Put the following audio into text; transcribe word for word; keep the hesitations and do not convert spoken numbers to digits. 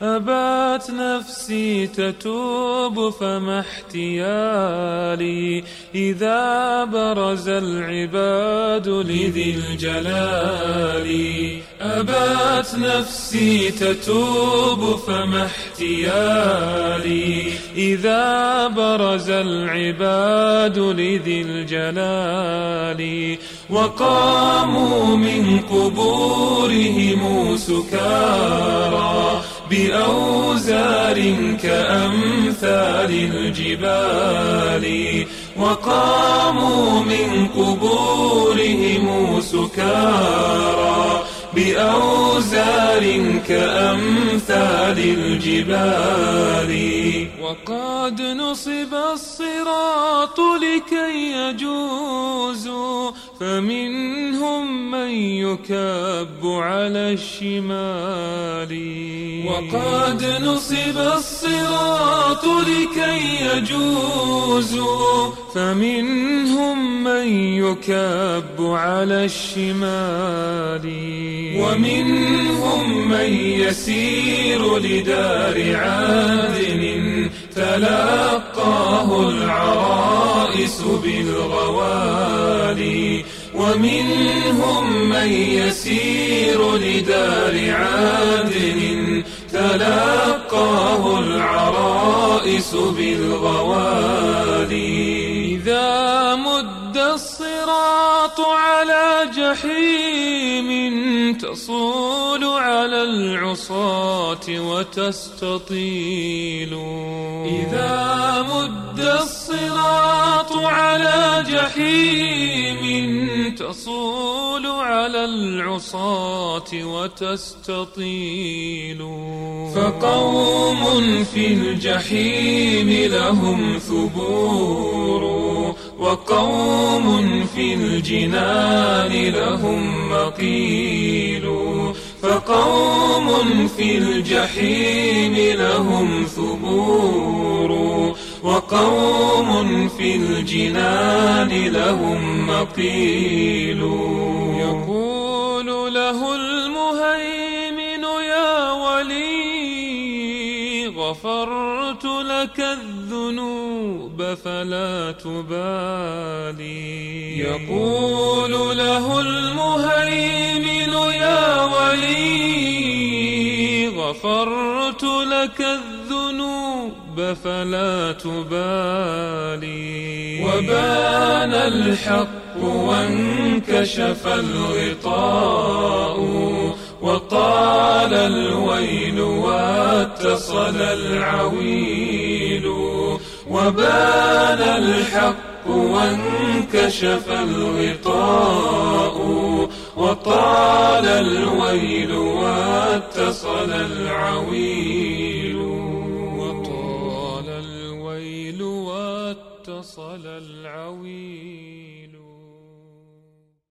أبات نفسي تتوب فما احتيالي إذا برز العباد لذي الجلال. أبات نفسي تتوب فما احتيالي إذا برز العباد لذي الجلال. وقاموا من قبورهم سكارى بأوزار كأمثال الجبال. وقاموا من قبورهم سكارى بأوزار كأمثال الجبال. وقد نصب الصراط لكي يجوزوا فمنهم من يكب على الشمال. وقد نصب الصراط لكي يجوزوا فمنهم من يكب على الشمال. ومنهم من يسير لدار عادن تلقاه العرائس بالغوالي. ومنهم من يسير لدار عادن تلقاه العرائس بالغوالي. إذا مد الصراط على جحيم تصول على العصاة وتستطيل. إذا مد الصراط على جحيم تصول على العصاة وتستطيل. فقوم في الجحيم لهم ثبور وقوم في الجنان لهم مقيل. فقوم في الجحيم لهم ثبور وقوم في الجنان لهم مقيل. يقول له المهيمن يا ولي غفرت لك الذنوب فلا تبالي. يقول له المهيمن يا ولي غفرت لك الذنوب فلا تبالي. وبان الحق وانكشف الغطاء وطال الويل واتصل العويل. وبان الحق وانكشف الغطاء وطال الويل واتصل العويل. وطال الويل واتصل العويل.